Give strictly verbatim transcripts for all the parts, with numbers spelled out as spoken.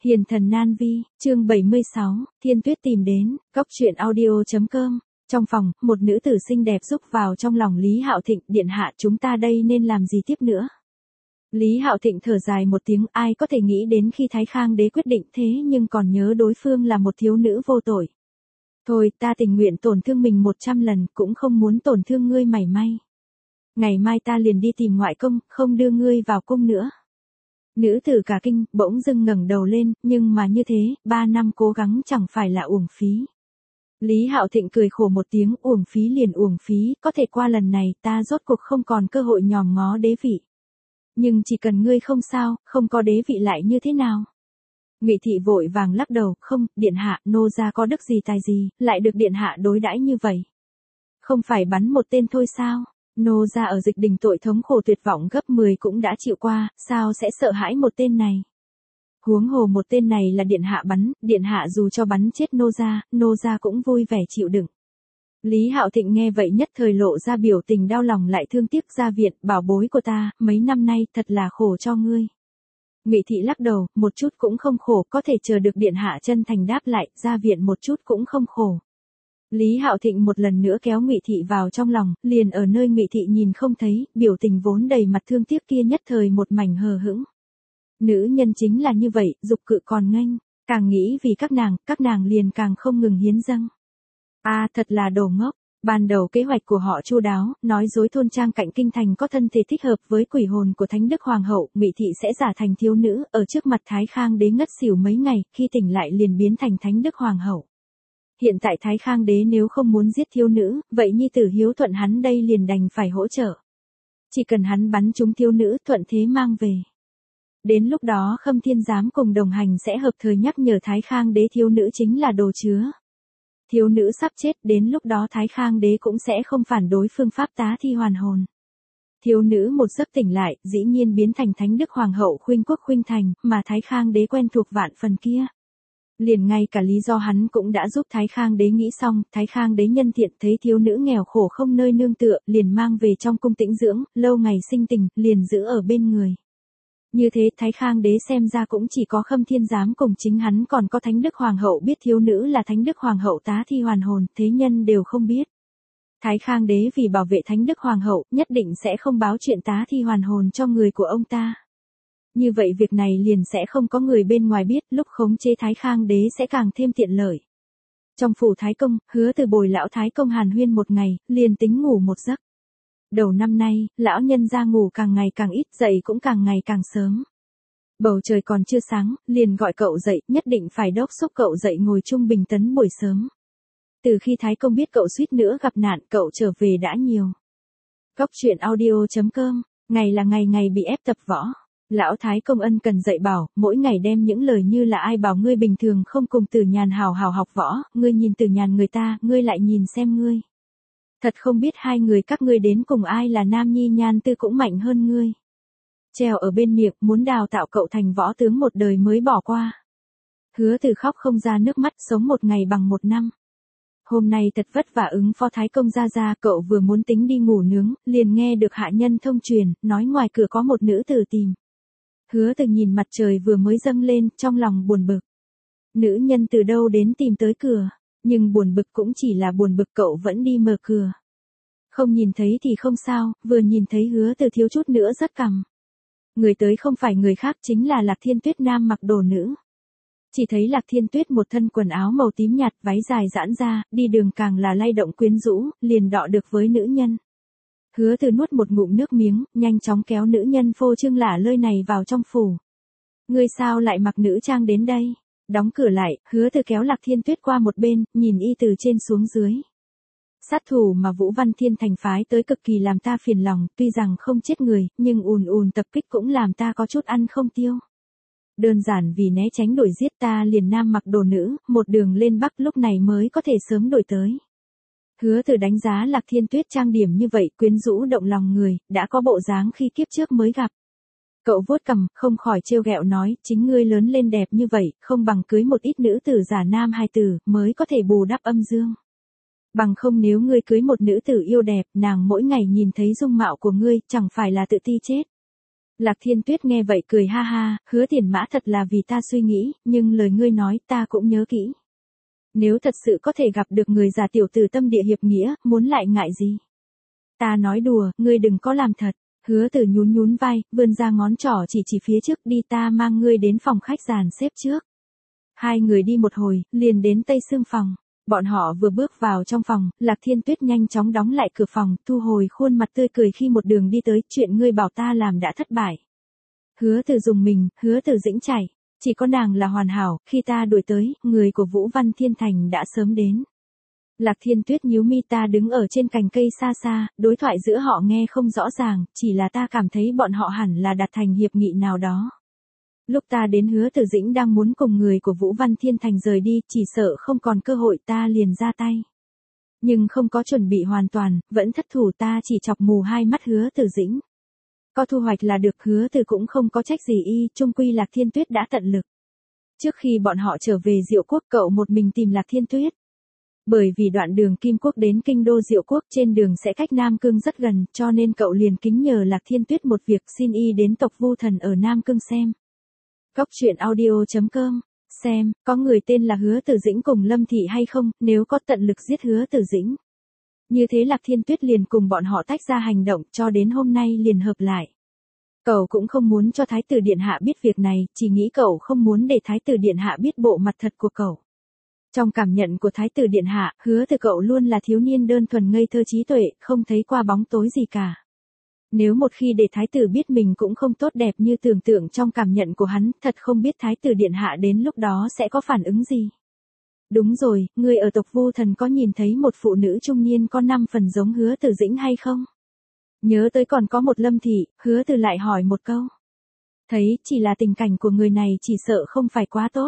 Hiền thần nan vi, chương bảy mươi sáu, Thiên Tuyết tìm đến, cóc truyện audio chấm com. Trong phòng, một nữ tử xinh đẹp rúc vào trong lòng Lý Hạo Thịnh, điện hạ chúng ta đây nên làm gì tiếp nữa. Lý Hạo Thịnh thở dài một tiếng, ai có thể nghĩ đến khi Thái Khang đế quyết định thế nhưng còn nhớ đối phương là một thiếu nữ vô tội. Thôi ta tình nguyện tổn thương mình một trăm lần cũng không muốn tổn thương ngươi mảy may. Ngày mai ta liền đi tìm ngoại công, không đưa ngươi vào cung nữa. Nữ tử cả kinh, bỗng dưng ngẩng đầu lên, nhưng mà như thế, ba năm cố gắng chẳng phải là uổng phí. Lý Hạo Thịnh cười khổ một tiếng, uổng phí liền uổng phí, có thể qua lần này ta rốt cuộc không còn cơ hội nhòm ngó đế vị. Nhưng chỉ cần ngươi không sao, không có đế vị lại như thế nào? Ngụy Thị vội vàng lắc đầu, không, điện hạ, nô gia có đức gì tài gì, lại được điện hạ đối đãi như vậy. Không phải bắn một tên thôi sao? Nô gia ở Dịch Đình tội thống khổ tuyệt vọng gấp mười cũng đã chịu qua, sao sẽ sợ hãi một tên này? Huống hồ một tên này là điện hạ bắn, điện hạ dù cho bắn chết nô gia, nô gia cũng vui vẻ chịu đựng. Lý Hạo Thịnh nghe vậy nhất thời lộ ra biểu tình đau lòng lại thương tiếc, gia viện, bảo bối của ta, mấy năm nay thật là khổ cho ngươi. Ngụy Thị lắc đầu, một chút cũng không khổ, có thể chờ được điện hạ chân thành đáp lại, gia viện một chút cũng không khổ. Lý Hạo Thịnh một lần nữa kéo Ngụy Thị vào trong lòng, liền ở nơi Ngụy Thị nhìn không thấy, biểu tình vốn đầy mặt thương tiếc kia nhất thời một mảnh hờ hững. Nữ nhân chính là như vậy, dục cự còn nghênh, càng nghĩ vì các nàng, các nàng liền càng không ngừng hiến dâng. A à, thật là đồ ngốc, ban đầu kế hoạch của họ chu đáo, nói dối thôn trang cạnh kinh thành có thân thể thích hợp với quỷ hồn của Thánh Đức Hoàng hậu, Ngụy Thị sẽ giả thành thiếu nữ, ở trước mặt Thái Khang đế ngất xỉu mấy ngày, khi tỉnh lại liền biến thành Thánh Đức Hoàng hậu. Hiện tại Thái Khang đế nếu không muốn giết thiếu nữ, vậy nhi tử hiếu thuận hắn đây liền đành phải hỗ trợ. Chỉ cần hắn bắn trúng thiếu nữ, thuận thế mang về. Đến lúc đó Khâm Thiên Giám cùng đồng hành sẽ hợp thời nhắc nhở Thái Khang đế thiếu nữ chính là đồ chứa. Thiếu nữ sắp chết, đến lúc đó Thái Khang đế cũng sẽ không phản đối phương pháp tá thi hoàn hồn. Thiếu nữ một giấc tỉnh lại, dĩ nhiên biến thành Thánh Đức Hoàng hậu khuynh quốc khuynh thành, mà Thái Khang đế quen thuộc vạn phần kia. Liền ngay cả lý do hắn cũng đã giúp Thái Khang đế nghĩ xong, Thái Khang đế nhân thiện thấy thiếu nữ nghèo khổ không nơi nương tựa, liền mang về trong cung tĩnh dưỡng, lâu ngày sinh tình, liền giữ ở bên người. Như thế Thái Khang đế xem ra cũng chỉ có Khâm Thiên Giám cùng chính hắn còn có Thánh Đức Hoàng hậu biết thiếu nữ là Thánh Đức Hoàng hậu tá thi hoàn hồn, thế nhân đều không biết. Thái Khang đế vì bảo vệ Thánh Đức Hoàng hậu, nhất định sẽ không báo chuyện tá thi hoàn hồn cho người của ông ta. Như vậy việc này liền sẽ không có người bên ngoài biết, lúc khống chế Thái Khang đế sẽ càng thêm tiện lợi. Trong phủ Thái Công, Hứa Từ bồi lão Thái Công hàn huyên một ngày, liền tính ngủ một giấc. Đầu năm nay, lão nhân ra ngủ càng ngày càng ít, dậy cũng càng ngày càng sớm. Bầu trời còn chưa sáng, liền gọi cậu dậy, nhất định phải đốc xúc cậu dậy ngồi trung bình tấn buổi sớm. Từ khi Thái Công biết cậu suýt nữa gặp nạn, cậu trở về đã nhiều. Cóc truyện audio chấm com, ngày là ngày ngày bị ép tập võ. Lão Thái Công ân cần dạy bảo, mỗi ngày đem những lời như là ai bảo ngươi bình thường không cùng Tử Nhàn hào hào học võ, ngươi nhìn Tử Nhàn người ta, ngươi lại nhìn xem ngươi. Thật không biết hai người các ngươi đến cùng ai là nam nhi nhan tư cũng mạnh hơn ngươi. Treo ở bên miệng, muốn đào tạo cậu thành võ tướng một đời mới bỏ qua. Hứa Từ khóc không ra nước mắt, sống một ngày bằng một năm. Hôm nay thật vất vả ứng phó Thái Công ra ra, cậu vừa muốn tính đi ngủ nướng, liền nghe được hạ nhân thông truyền, nói ngoài cửa có một nữ tử tìm. Hứa Từ nhìn mặt trời vừa mới dâng lên, trong lòng buồn bực. Nữ nhân từ đâu đến tìm tới cửa, nhưng buồn bực cũng chỉ là buồn bực, cậu vẫn đi mở cửa. Không nhìn thấy thì không sao, vừa nhìn thấy Hứa Từ thiếu chút nữa rất cằm. Người tới không phải người khác chính là Lạc Thiên Tuyết nam mặc đồ nữ. Chỉ thấy Lạc Thiên Tuyết một thân quần áo màu tím nhạt, váy dài giãn ra, đi đường càng là lay động quyến rũ, liền đọ được với nữ nhân. Hứa Từ nuốt một ngụm nước miếng, nhanh chóng kéo nữ nhân phô trương lả lơi này vào trong phủ. Ngươi sao lại mặc nữ trang đến đây? Đóng cửa lại, Hứa Từ kéo Lạc Thiên Tuyết qua một bên, nhìn y từ trên xuống dưới. Sát thủ mà Vũ Văn Thiên thành phái tới cực kỳ làm ta phiền lòng, tuy rằng không chết người, nhưng ùn ùn tập kích cũng làm ta có chút ăn không tiêu. Đơn giản vì né tránh đuổi giết ta liền nam mặc đồ nữ, một đường lên Bắc lúc này mới có thể sớm đuổi tới. Hứa Từ đánh giá Lạc Thiên Tuyết trang điểm như vậy, quyến rũ động lòng người, đã có bộ dáng khi kiếp trước mới gặp. Cậu vuốt cằm, không khỏi trêu ghẹo nói, chính ngươi lớn lên đẹp như vậy, không bằng cưới một ít nữ tử giả nam hài tử, mới có thể bù đắp âm dương. Bằng không nếu ngươi cưới một nữ tử yêu đẹp, nàng mỗi ngày nhìn thấy dung mạo của ngươi, chẳng phải là tự ti chết. Lạc Thiên Tuyết nghe vậy cười ha ha, Hứa Tiền Mã thật là vì ta suy nghĩ, nhưng lời ngươi nói ta cũng nhớ kỹ. Nếu thật sự có thể gặp được người già tiểu tử tâm địa hiệp nghĩa, muốn lại ngại gì? Ta nói đùa, ngươi đừng có làm thật. Hứa Từ nhún nhún vai, vươn ra ngón trỏ chỉ chỉ phía trước, đi ta mang ngươi đến phòng khách dàn xếp trước. Hai người đi một hồi, liền đến Tây Sương phòng. Bọn họ vừa bước vào trong phòng, Lạc Thiên Tuyết nhanh chóng đóng lại cửa phòng, thu hồi khuôn mặt tươi cười khi một đường đi tới, chuyện ngươi bảo ta làm đã thất bại. Hứa Từ dùng mình, Hứa Từ dĩnh chảy, chỉ có nàng là hoàn hảo, khi ta đuổi tới, người của Vũ Văn Thiên Thành đã sớm đến. Lạc Thiên Tuyết nhíu mi, ta đứng ở trên cành cây xa xa, đối thoại giữa họ nghe không rõ ràng, chỉ là ta cảm thấy bọn họ hẳn là đạt thành hiệp nghị nào đó. Lúc ta đến, Hứa Từ Dĩnh đang muốn cùng người của Vũ Văn Thiên Thành rời đi, chỉ sợ không còn cơ hội, ta liền ra tay. Nhưng không có chuẩn bị hoàn toàn, vẫn thất thủ, ta chỉ chọc mù hai mắt Hứa Từ Dĩnh. Có thu hoạch là được, Hứa Từ cũng không có trách gì y, chung quy Lạc Thiên Tuyết đã tận lực. Trước khi bọn họ trở về Diệu Quốc, cậu một mình tìm Lạc Thiên Tuyết. Bởi vì đoạn đường Kim Quốc đến kinh đô Diệu Quốc trên đường sẽ cách Nam Cương rất gần, cho nên cậu liền kính nhờ Lạc Thiên Tuyết một việc, xin y đến tộc Vu Thần ở Nam Cương xem. Góc truyện audio chấm com, xem, có người tên là Hứa Từ Dĩnh cùng Lâm Thị hay không, nếu có tận lực giết Hứa Từ Dĩnh. Như thế Lạc Thiên Tuyết liền cùng bọn họ tách ra hành động, cho đến hôm nay liền hợp lại. Cậu cũng không muốn cho Thái tử Điện Hạ biết việc này, chỉ nghĩ cậu không muốn để Thái tử Điện Hạ biết bộ mặt thật của cậu. Trong cảm nhận của Thái tử Điện Hạ, Hứa Từ cậu luôn là thiếu niên đơn thuần ngây thơ trí tuệ, không thấy qua bóng tối gì cả. Nếu một khi để Thái tử biết mình cũng không tốt đẹp như tưởng tượng trong cảm nhận của hắn, thật không biết Thái tử Điện Hạ đến lúc đó sẽ có phản ứng gì. Đúng rồi, người ở tộc Vu Thần có nhìn thấy một phụ nữ trung niên có năm phần giống Hứa Từ Dĩnh hay không? Nhớ tới còn có một Lâm Thị, Hứa Từ lại hỏi một câu. Thấy, chỉ là tình cảnh của người này chỉ sợ không phải quá tốt.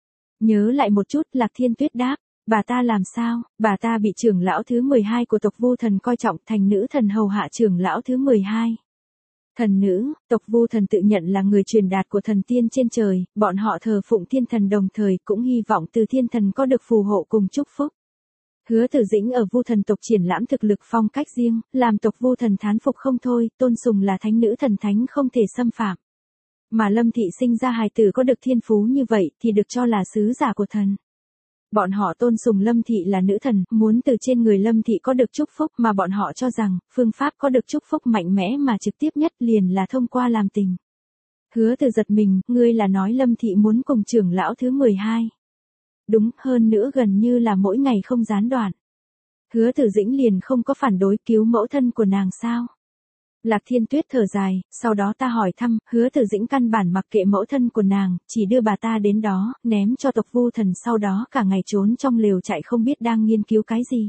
Nhớ lại một chút, Lạc Thiên Tuyết đáp, bà ta làm sao, bà ta bị trưởng lão thứ mười hai của tộc Vu Thần coi trọng, thành nữ thần hầu hạ trưởng lão thứ mười hai. Thần nữ, tộc Vu Thần tự nhận là người truyền đạt của thần tiên trên trời, bọn họ thờ phụng thiên thần đồng thời cũng hy vọng từ thiên thần có được phù hộ cùng chúc phúc. Hứa Từ Dĩnh ở Vu Thần tộc triển lãm thực lực phong cách riêng, làm tộc Vu Thần thán phục không thôi, tôn sùng là thánh nữ thần thánh không thể xâm phạm. Mà Lâm Thị sinh ra hài tử có được thiên phú như vậy thì được cho là sứ giả của thần. Bọn họ tôn sùng Lâm Thị là nữ thần, muốn từ trên người Lâm Thị có được chúc phúc, mà bọn họ cho rằng, phương pháp có được chúc phúc mạnh mẽ mà trực tiếp nhất liền là thông qua làm tình. Hứa Từ giật mình, ngươi là nói Lâm Thị muốn cùng trưởng lão thứ mười hai. Đúng, hơn nữa gần như là mỗi ngày không gián đoạn. Hứa Từ Dĩnh liền không có phản đối, cứu mẫu thân của nàng sao? Lạc Thiên Tuyết thở dài, sau đó ta hỏi thăm, Hứa Từ Dĩnh căn bản mặc kệ mẫu thân của nàng, chỉ đưa bà ta đến đó, ném cho tộc Vu Thần, sau đó cả ngày trốn trong lều chạy không biết đang nghiên cứu cái gì.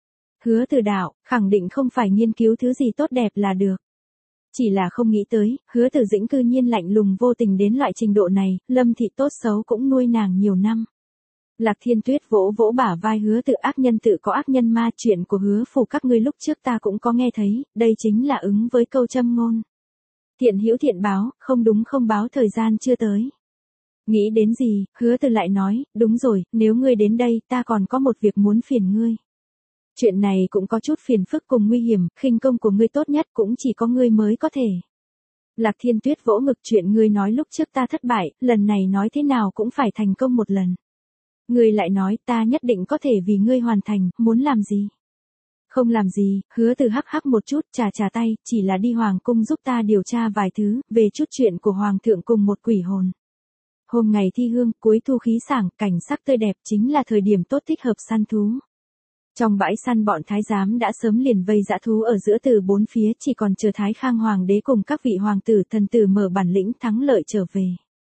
Hứa Từ đạo, khẳng định không phải nghiên cứu thứ gì tốt đẹp là được. Chỉ là không nghĩ tới, Hứa Từ Dĩnh cư nhiên lạnh lùng vô tình đến loại trình độ này, Lâm Thị tốt xấu cũng nuôi nàng nhiều năm. Lạc Thiên Tuyết vỗ vỗ bả vai Hứa Từ, ác nhân tự có ác nhân ma, chuyện của Hứa phủ các ngươi lúc trước ta cũng có nghe thấy, đây chính là ứng với câu châm ngôn. Thiện hữu thiện báo, không đúng không báo, thời gian chưa tới. Nghĩ đến gì, Hứa Từ lại nói, đúng rồi, nếu ngươi đến đây, ta còn có một việc muốn phiền ngươi. Chuyện này cũng có chút phiền phức cùng nguy hiểm, khinh công của ngươi tốt nhất cũng chỉ có ngươi mới có thể. Lạc Thiên Tuyết vỗ ngực, chuyện ngươi nói lúc trước ta thất bại, lần này nói thế nào cũng phải thành công một lần. Ngươi lại nói ta nhất định có thể vì ngươi hoàn thành, muốn làm gì? Không làm gì, Hứa Từ hắc hắc một chút, trà trà tay, chỉ là đi hoàng cung giúp ta điều tra vài thứ, về chút chuyện của hoàng thượng cùng một quỷ hồn. Hôm ngày thi hương, cuối thu khí sảng, cảnh sắc tươi đẹp, chính là thời điểm tốt thích hợp săn thú. Trong bãi săn bọn thái giám đã sớm liền vây dã thú ở giữa từ bốn phía, chỉ còn chờ Thái Khang hoàng đế cùng các vị hoàng tử thần tử mở bản lĩnh thắng lợi trở về.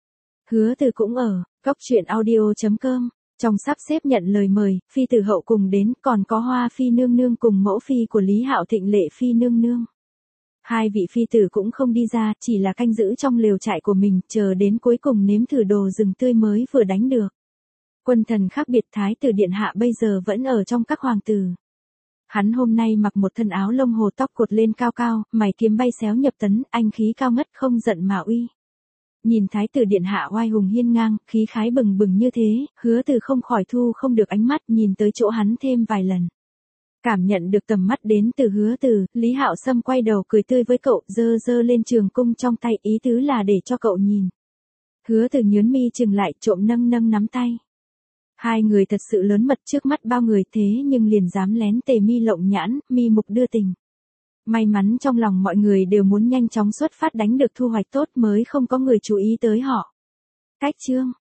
Hứa Từ cũng ở, góc truyện audio chấm com. Trong sắp xếp nhận lời mời, phi tử hậu cùng đến, còn có Hoa phi nương nương cùng mẫu phi của Lý Hạo Thịnh Lệ phi nương nương. Hai vị phi tử cũng không đi ra, chỉ là canh giữ trong lều trại của mình, chờ đến cuối cùng nếm thử đồ rừng tươi mới vừa đánh được. Quân thần khác biệt, Thái tử Điện Hạ bây giờ vẫn ở trong các hoàng tử. Hắn hôm nay mặc một thân áo lông hồ, tóc cột lên cao cao, mày kiếm bay xéo nhập tấn, anh khí cao ngất không giận mà uy. Nhìn Thái tử Điện Hạ oai hùng hiên ngang, khí khái bừng bừng như thế, Hứa Từ không khỏi thu không được ánh mắt, nhìn tới chỗ hắn thêm vài lần. Cảm nhận được tầm mắt đến từ Hứa Từ, Lý Hạo Sâm quay đầu cười tươi với cậu, giơ giơ lên trường cung trong tay, ý tứ là để cho cậu nhìn. Hứa Từ nhướng mi chừng lại, trộm nâng nâng nắm tay. Hai người thật sự lớn mật trước mắt bao người, thế nhưng liền dám lén tề mi lộng nhãn, mi mục đưa tình. May mắn trong lòng mọi người đều muốn nhanh chóng xuất phát đánh được thu hoạch tốt mới không có người chú ý tới họ. Cách chương